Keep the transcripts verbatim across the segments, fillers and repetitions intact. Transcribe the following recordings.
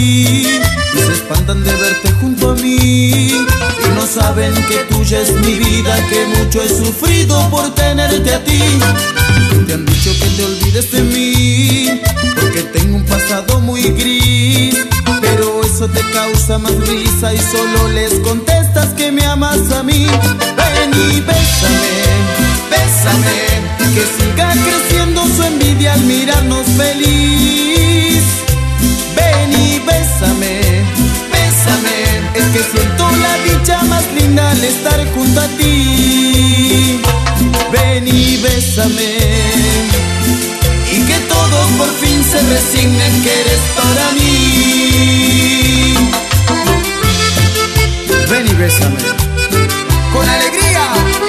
ti y se espantan de verte junto a mí, y no saben que tuya es mi vida, que mucho he sufrido por tenerte a ti. Te han dicho que te olvides de mí porque tengo un pasado muy gris, pero eso te causa más risa y solo les contestas que me amas a mí. Ven y bésame, bésame, que siga creciendo su envidia al mirarnos feliz. Ven y bésame, bésame, es que siento la dicha más linda al estar junto a ti. Ven y bésame, y que todos por fin se resignen que eres para mí. Ven y bésame, con alegría.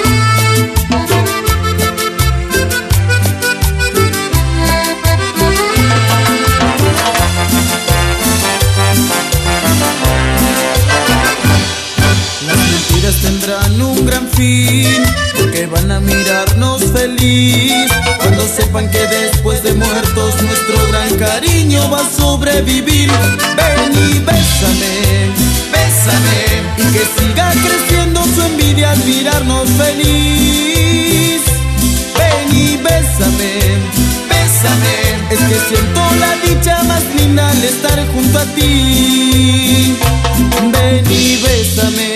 Las mentiras tendrán un gran fin, porque van a mirarnos feliz cuando sepan que después de muertos nuestro gran cariño va a sobrevivir. Ven y bésame, bésame, y que siga creciendo su envidia al mirarnos feliz. Ven y bésame, bésame, es que siento la dicha más linda al estar junto a ti. Ven y bésame,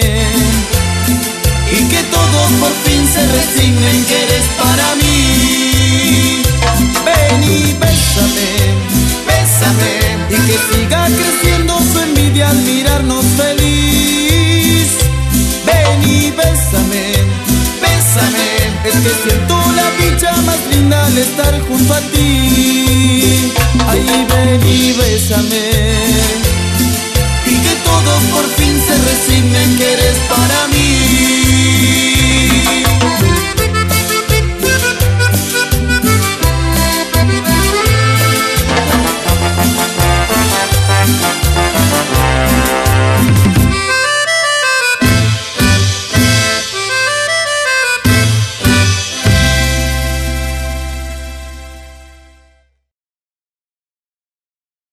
y que todos por fin se resignen que eres para mí. Ven y bésame, bésame, y que siga creciendo su envidia al mirarnos feliz. Ven y bésame, bésame, es que siento la dicha más linda al estar junto a ti. Ay, ven y bésame.